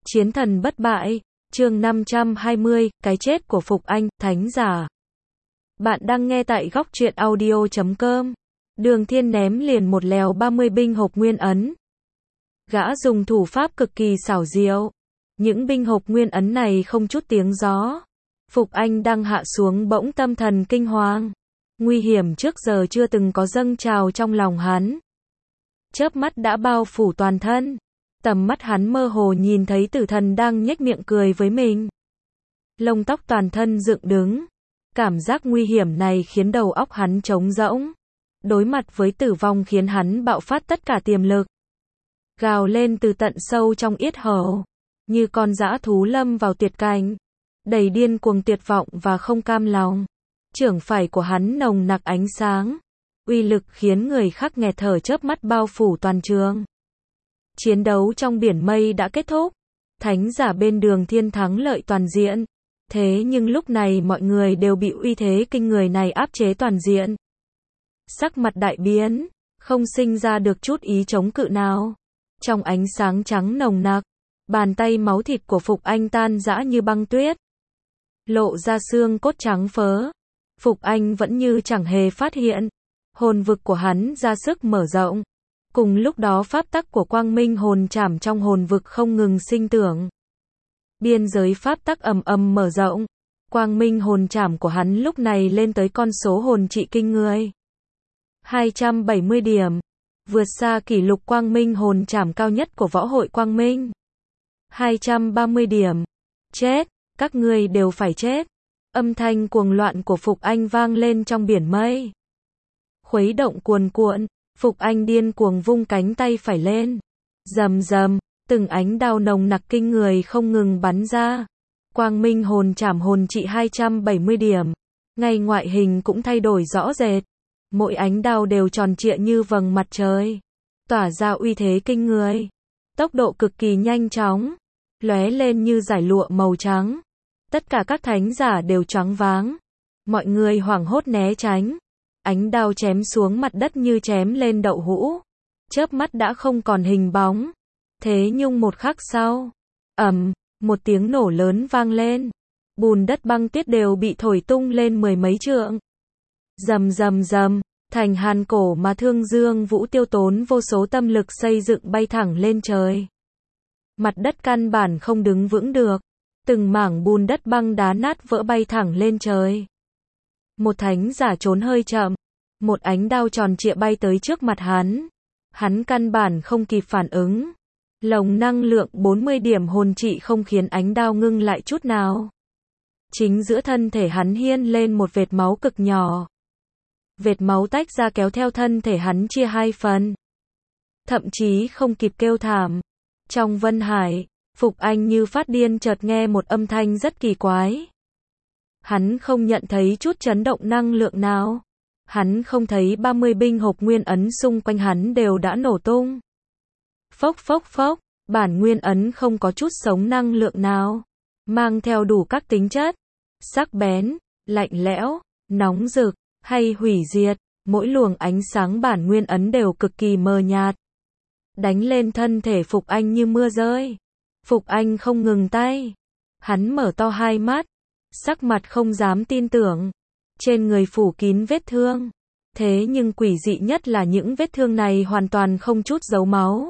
Chiến thần bất bại, chương 520, cái chết của Phục Anh, thánh giả. Bạn đang nghe tại góc truyện audio.com. Đường Thiên ném liền một lèo 30 binh hộp nguyên ấn. Gã dùng thủ pháp cực kỳ xảo diệu. Những binh hộp nguyên ấn này không chút tiếng gió. Phục Anh đang hạ xuống bỗng tâm thần kinh hoàng. Nguy hiểm trước giờ chưa từng có dâng trào trong lòng hắn. Chớp mắt đã bao phủ toàn thân. Tầm mắt hắn mơ hồ nhìn thấy tử thần đang nhếch miệng cười với mình. Lông tóc toàn thân dựng đứng. Cảm giác nguy hiểm này khiến đầu óc hắn trống rỗng. Đối mặt với tử vong khiến hắn bạo phát tất cả tiềm lực. Gào lên từ tận sâu trong yết hầu. Như con dã thú lâm vào tuyệt cảnh. Đầy điên cuồng tuyệt vọng và không cam lòng. Chưởng phải của hắn nồng nặc ánh sáng. Uy lực khiến người khác nghẹt thở chớp mắt bao phủ toàn trường. Chiến đấu trong biển mây đã kết thúc. Thánh giả bên Đường Thiên thắng lợi toàn diện. Thế nhưng lúc này mọi người đều bị uy thế kinh người này áp chế toàn diện. Sắc mặt đại biến, không sinh ra được chút ý chống cự nào. Trong ánh sáng trắng nồng nặc, bàn tay máu thịt của Phục Anh tan rã như băng tuyết. Lộ ra xương cốt trắng phớ. Phục Anh vẫn như chẳng hề phát hiện. Hồn vực của hắn ra sức mở rộng. Cùng lúc đó pháp tắc của quang minh hồn trảm trong hồn vực không ngừng sinh trưởng. Biên giới pháp tắc ầm ầm mở rộng. Quang minh hồn trảm của hắn lúc này lên tới con số hồn trị kinh người. 270 điểm. Vượt xa kỷ lục quang minh hồn trảm cao nhất của võ hội quang minh. 230 điểm. Chết, các ngươi đều phải chết. Âm thanh cuồng loạn của Phục Anh vang lên trong biển mây. Khuấy động cuồn cuộn. Phục Anh điên cuồng vung cánh tay phải lên. Rầm rầm, từng ánh đao nồng nặc kinh người không ngừng bắn ra. Quang minh hồn trảm hồn trị 270 điểm. Ngay ngoại hình cũng thay đổi rõ rệt. Mỗi ánh đao đều tròn trịa như vầng mặt trời. Tỏa ra uy thế kinh người. Tốc độ cực kỳ nhanh chóng. Lóe lên như dải lụa màu trắng. Tất cả các thánh giả đều choáng váng. Mọi người hoảng hốt né tránh. Ánh đao chém xuống mặt đất như chém lên đậu hũ. Chớp mắt đã không còn hình bóng. Thế nhưng một khắc sau, một tiếng nổ lớn vang lên. Bùn đất băng tuyết đều bị thổi tung lên mười mấy trượng. Rầm rầm rầm, thành Hàn Cổ mà Thương Dương Vũ tiêu tốn vô số tâm lực xây dựng bay thẳng lên trời. Mặt đất căn bản không đứng vững được. Từng mảng bùn đất băng đá nát vỡ bay thẳng lên trời. Một thánh giả trốn hơi chậm. Một ánh đao tròn trịa bay tới trước mặt hắn. Hắn căn bản không kịp phản ứng. Lồng năng lượng 40 điểm hồn trị không khiến ánh đao ngưng lại chút nào. Chính giữa thân thể hắn hiên lên một vệt máu cực nhỏ. Vệt máu tách ra kéo theo thân thể hắn chia hai phần. Thậm chí không kịp kêu thảm. Trong Vân Hải, Phục Anh như phát điên chợt nghe một âm thanh rất kỳ quái. Hắn không nhận thấy chút chấn động năng lượng nào. Hắn không thấy 30 binh hộp nguyên ấn xung quanh hắn đều đã nổ tung. Phốc phốc phốc, bản nguyên ấn không có chút sống năng lượng nào. Mang theo đủ các tính chất. Sắc bén, lạnh lẽo, nóng rực, hay hủy diệt. Mỗi luồng ánh sáng bản nguyên ấn đều cực kỳ mờ nhạt. Đánh lên thân thể Phục Anh như mưa rơi. Phục Anh không ngừng tay. Hắn mở to hai mắt. Sắc mặt không dám tin tưởng. Trên người phủ kín vết thương. Thế nhưng quỷ dị nhất là những vết thương này hoàn toàn không chút dấu máu.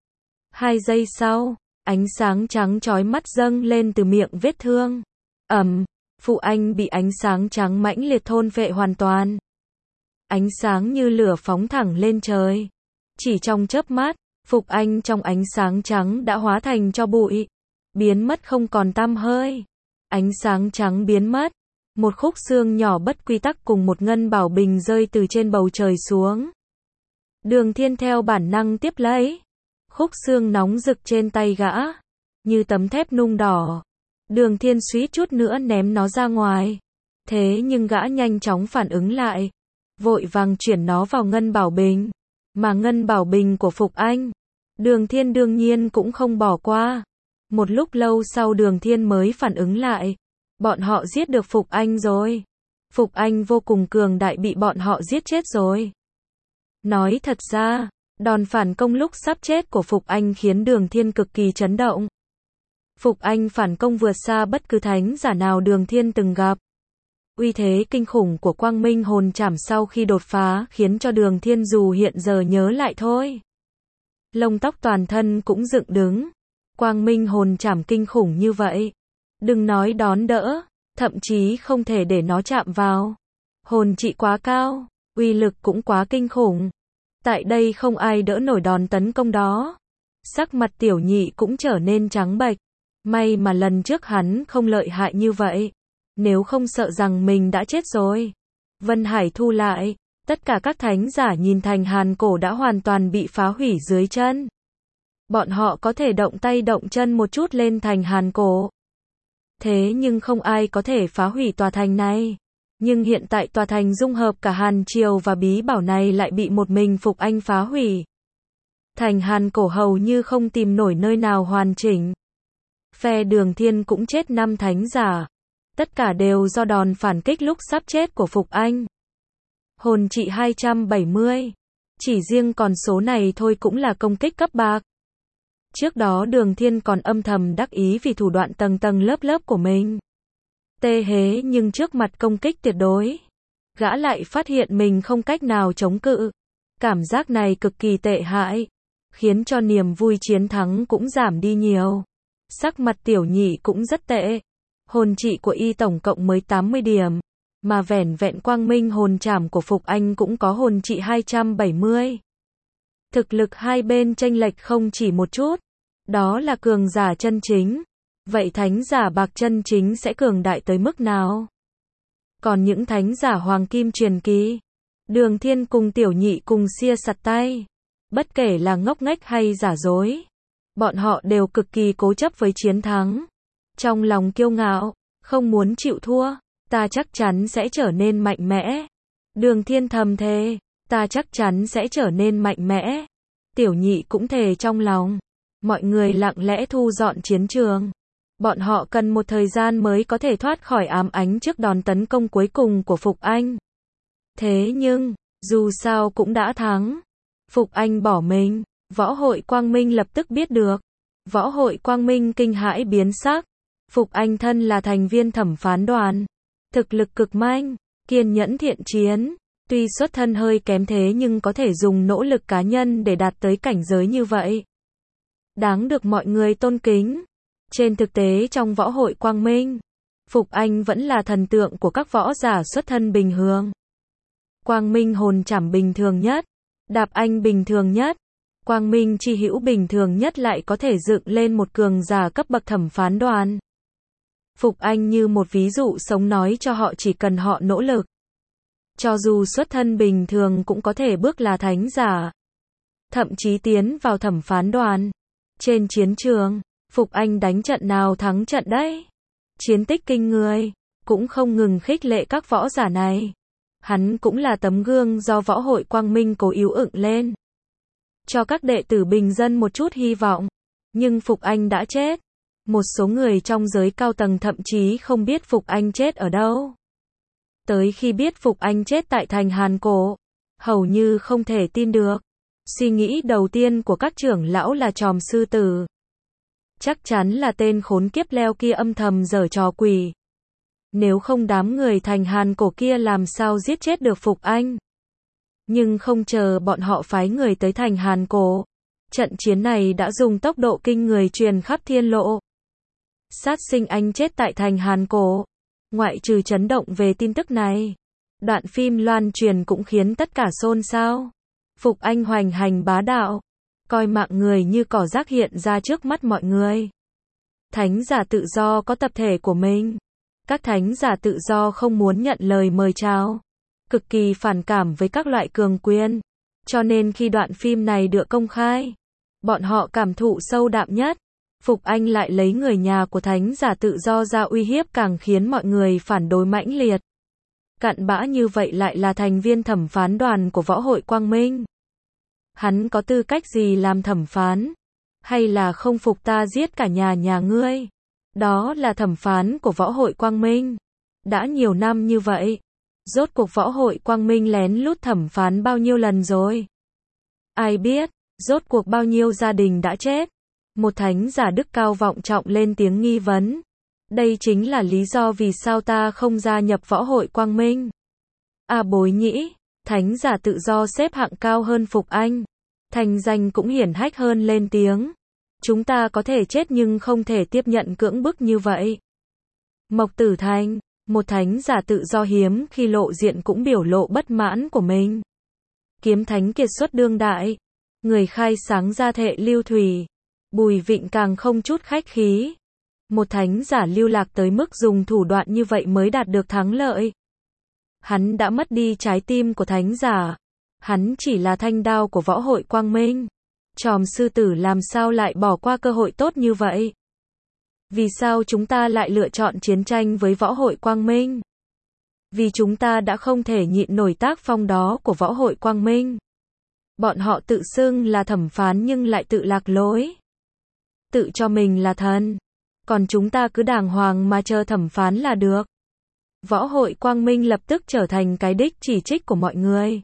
2 giây sau, ánh sáng trắng chói mắt dâng lên từ miệng vết thương. Phục Anh bị ánh sáng trắng mãnh liệt thôn phệ hoàn toàn. Ánh sáng như lửa phóng thẳng lên trời. Chỉ trong chớp mắt, Phục Anh trong ánh sáng trắng đã hóa thành tro bụi. Biến mất không còn tăm hơi. Ánh sáng trắng biến mất. Một khúc xương nhỏ bất quy tắc cùng một ngân bảo bình rơi từ trên bầu trời xuống. Đường Thiên theo bản năng tiếp lấy. Khúc xương nóng rực trên tay gã. Như tấm thép nung đỏ. Đường Thiên suýt chút nữa ném nó ra ngoài. Thế nhưng gã nhanh chóng phản ứng lại. Vội vàng chuyển nó vào ngân bảo bình. Mà ngân bảo bình của Phục Anh. Đường Thiên đương nhiên cũng không bỏ qua. Một lúc lâu sau Đường Thiên mới phản ứng lại. Bọn họ giết được Phục Anh rồi. Phục Anh vô cùng cường đại bị bọn họ giết chết rồi. Nói thật ra, đòn phản công lúc sắp chết của Phục Anh khiến Đường Thiên cực kỳ chấn động. Phục Anh phản công vượt xa bất cứ thánh giả nào Đường Thiên từng gặp. Uy thế kinh khủng của Quang Minh hồn trảm sau khi đột phá khiến cho Đường Thiên dù hiện giờ nhớ lại thôi, lông tóc toàn thân cũng dựng đứng. Quang Minh hồn trảm kinh khủng như vậy, đừng nói đón đỡ, thậm chí không thể để nó chạm vào. Hồn trị quá cao, uy lực cũng quá kinh khủng. Tại đây không ai đỡ nổi đòn tấn công đó. Sắc mặt Tiểu Nhị cũng trở nên trắng bệch. May mà lần trước hắn không lợi hại như vậy, nếu không sợ rằng mình đã chết rồi. Vân Hải thu lại, tất cả các thánh giả nhìn thành hàn cổ đã hoàn toàn bị phá hủy dưới chân. Bọn họ có thể động tay động chân một chút lên thành hàn cổ. Thế nhưng không ai có thể phá hủy tòa thành này. Nhưng hiện tại tòa thành dung hợp cả Hàn Triều và bí bảo này lại bị một mình Phục Anh phá hủy. Thành hàn cổ hầu như không tìm nổi nơi nào hoàn chỉnh. Phe Đường Thiên cũng chết 5 thánh giả. Tất cả đều do đòn phản kích lúc sắp chết của Phục Anh. Hồn trị 270. Chỉ riêng con số này thôi cũng là công kích cấp bạc. Trước đó Đường Thiên còn âm thầm đắc ý vì thủ đoạn tầng tầng lớp lớp của mình. Tê hế nhưng trước mặt công kích tuyệt đối, gã lại phát hiện mình không cách nào chống cự. Cảm giác này cực kỳ tệ hại, khiến cho niềm vui chiến thắng cũng giảm đi nhiều. Sắc mặt Tiểu Nhị cũng rất tệ. Hồn trị của y tổng cộng mới 80 điểm, mà vẻn vẹn Quang Minh hồn trảm của Phục Anh cũng có hồn trị 270. Thực lực hai bên chênh lệch không chỉ một chút. Đó là cường giả chân chính. Vậy thánh giả bạc chân chính sẽ cường đại tới mức nào? Còn những thánh giả hoàng kim truyền kỳ, Đường Thiên cùng Tiểu Nhị cùng xia sặt tay. Bất kể là ngốc nghếch hay giả dối, bọn họ đều cực kỳ cố chấp với chiến thắng. Trong lòng kiêu ngạo, không muốn chịu thua, ta chắc chắn sẽ trở nên mạnh mẽ. Đường Thiên thầm thề, ta chắc chắn sẽ trở nên mạnh mẽ. Tiểu Nhị cũng thề trong lòng. Mọi người lặng lẽ thu dọn chiến trường. Bọn họ cần một thời gian mới có thể thoát khỏi ám ảnh trước đòn tấn công cuối cùng của Phục Anh. Thế nhưng, dù sao cũng đã thắng. Phục Anh bỏ mình, Võ hội Quang Minh lập tức biết được. Võ hội Quang Minh kinh hãi biến sắc. Phục Anh thân là thành viên thẩm phán đoàn, thực lực cực mạnh, kiên nhẫn thiện chiến. Tuy xuất thân hơi kém thế nhưng có thể dùng nỗ lực cá nhân để đạt tới cảnh giới như vậy, đáng được mọi người tôn kính. Trên thực tế trong Võ hội Quang Minh, Phục Anh vẫn là thần tượng của các võ giả xuất thân bình thường. Quang Minh hồn trảm bình thường nhất, Đạp Anh bình thường nhất, Quang Minh chi hữu bình thường nhất lại có thể dựng lên một cường giả cấp bậc thẩm phán đoàn. Phục Anh như một ví dụ sống nói cho họ chỉ cần họ nỗ lực, cho dù xuất thân bình thường cũng có thể bước là thánh giả, thậm chí tiến vào thẩm phán đoàn. Trên chiến trường, Phục Anh đánh trận nào thắng trận đấy. Chiến tích kinh người, cũng không ngừng khích lệ các võ giả này. Hắn cũng là tấm gương do Võ hội Quang Minh cố yếu dựng lên, cho các đệ tử bình dân một chút hy vọng. Nhưng Phục Anh đã chết. Một số người trong giới cao tầng thậm chí không biết Phục Anh chết ở đâu. Tới khi biết Phục Anh chết tại thành Hàn Cổ, hầu như không thể tin được. Suy nghĩ đầu tiên của các trưởng lão là Tròm Sư Tử. Chắc chắn là tên khốn kiếp leo kia âm thầm giở trò quỷ. Nếu không đám người thành Hàn Cổ kia làm sao giết chết được Phục Anh. Nhưng không chờ bọn họ phái người tới thành Hàn Cổ, trận chiến này đã dùng tốc độ kinh người truyền khắp thiên lộ. Sát sinh anh chết tại thành Hàn Cổ. Ngoại trừ chấn động về tin tức này, đoạn phim loan truyền cũng khiến tất cả xôn xao. Phục Anh hoành hành bá đạo, coi mạng người như cỏ rác hiện ra trước mắt mọi người. Thánh giả tự do có tập thể của mình. Các thánh giả tự do không muốn nhận lời mời chào, cực kỳ phản cảm với các loại cường quyền. Cho nên khi đoạn phim này được công khai, bọn họ cảm thụ sâu đậm nhất. Phục Anh lại lấy người nhà của thánh giả tự do ra uy hiếp càng khiến mọi người phản đối mãnh liệt. Cặn bã như vậy lại là thành viên thẩm phán đoàn của Võ hội Quang Minh. Hắn có tư cách gì làm thẩm phán? Hay là không phục ta giết cả nhà ngươi? Đó là thẩm phán của Võ hội Quang Minh. Đã nhiều năm như vậy, rốt cuộc Võ hội Quang Minh lén lút thẩm phán bao nhiêu lần rồi? Ai biết, rốt cuộc bao nhiêu gia đình đã chết? Một thánh giả đức cao vọng trọng lên tiếng nghi vấn. Đây chính là lý do vì sao ta không gia nhập võ hội Quang Minh. Bối nhĩ, thánh giả tự do xếp hạng cao hơn Phục Anh. Thành danh cũng hiển hách hơn lên tiếng. Chúng ta có thể chết nhưng không thể tiếp nhận cưỡng bức như vậy. Mộc Tử Thành, một thánh giả tự do hiếm khi lộ diện cũng biểu lộ bất mãn của mình. Kiếm thánh kiệt xuất đương đại. Người khai sáng ra thệ lưu thủy. Bùi Vịnh càng không chút khách khí. Một thánh giả lưu lạc tới mức dùng thủ đoạn như vậy mới đạt được thắng lợi. Hắn đã mất đi trái tim của thánh giả. Hắn chỉ là thanh đao của võ hội Quang Minh. Tròm sư tử làm sao lại bỏ qua cơ hội tốt như vậy? Vì sao chúng ta lại lựa chọn chiến tranh với võ hội Quang Minh? Vì chúng ta đã không thể nhịn nổi tác phong đó của võ hội Quang Minh. Bọn họ tự xưng là thẩm phán nhưng lại tự lạc lối. Tự cho mình là thần. Còn chúng ta cứ đàng hoàng mà chờ thẩm phán là được. Võ hội Quang Minh lập tức trở thành cái đích chỉ trích của mọi người.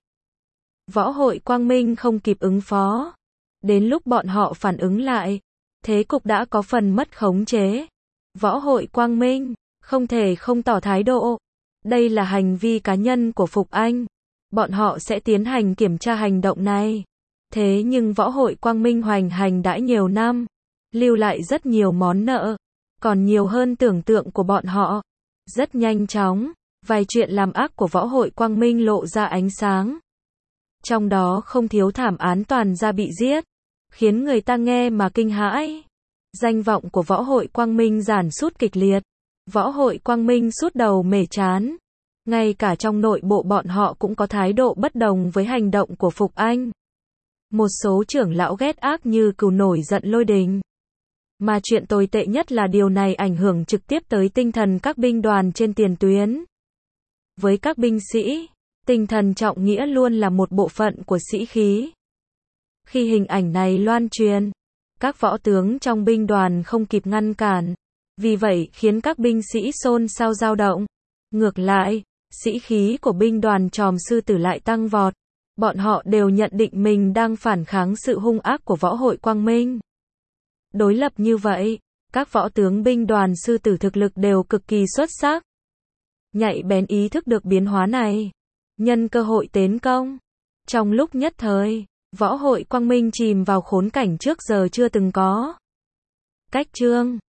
Võ hội Quang Minh không kịp ứng phó. Đến lúc bọn họ phản ứng lại, thế cục đã có phần mất khống chế. Võ hội Quang Minh không thể không tỏ thái độ. Đây là hành vi cá nhân của Phục Anh. Bọn họ sẽ tiến hành kiểm tra hành động này. Thế nhưng võ hội Quang Minh hoành hành đã nhiều năm, lưu lại rất nhiều món nợ, còn nhiều hơn tưởng tượng của bọn họ. Rất nhanh chóng, vài chuyện làm ác của võ hội Quang Minh lộ ra ánh sáng. Trong đó không thiếu thảm án toàn gia bị giết, khiến người ta nghe mà kinh hãi. Danh vọng của võ hội Quang Minh giảm sút kịch liệt. Võ hội Quang Minh sút đầu mẻ trán. Ngay cả trong nội bộ bọn họ cũng có thái độ bất đồng với hành động của Phục Anh. Một số trưởng lão ghét ác như cừu nổi giận lôi đình. Mà chuyện tồi tệ nhất là điều này ảnh hưởng trực tiếp tới tinh thần các binh đoàn trên tiền tuyến. Với các binh sĩ, tinh thần trọng nghĩa luôn là một bộ phận của sĩ khí. Khi hình ảnh này loan truyền, các võ tướng trong binh đoàn không kịp ngăn cản. Vì vậy khiến các binh sĩ xôn xao dao động. Ngược lại, sĩ khí của binh đoàn Tròm Sư Tử lại tăng vọt. Bọn họ đều nhận định mình đang phản kháng sự hung ác của võ hội Quang Minh. Đối lập như vậy, các võ tướng binh đoàn Sư Tử thực lực đều cực kỳ xuất sắc. Nhạy bén ý thức được biến hóa này, nhân cơ hội tấn công. Trong lúc nhất thời, võ hội Quang Minh chìm vào khốn cảnh trước giờ chưa từng có. Cách chương